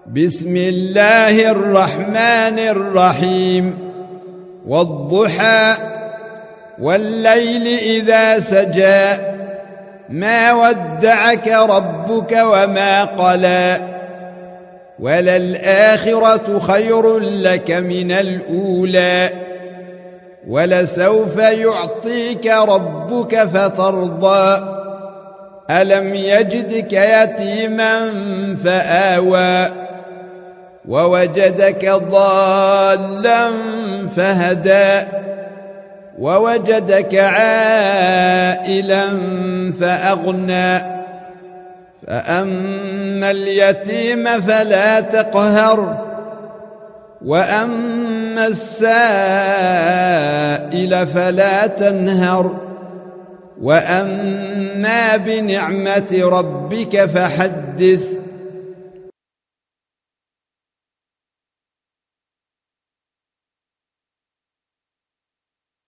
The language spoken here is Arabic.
بسم الله الرحمن الرحيم والضحى والليل إذا سجى ما ودعك ربك وما قلى وللآخرة خير لك من الأولى ولسوف يعطيك ربك فترضى ألم يجدك يتيما فآوى ووجدك ضالا فهدى ووجدك عائلا فأغنى فأما اليتيم فلا تقهر وأما السائل فلا تنهر وأما بنعمة ربك فحدث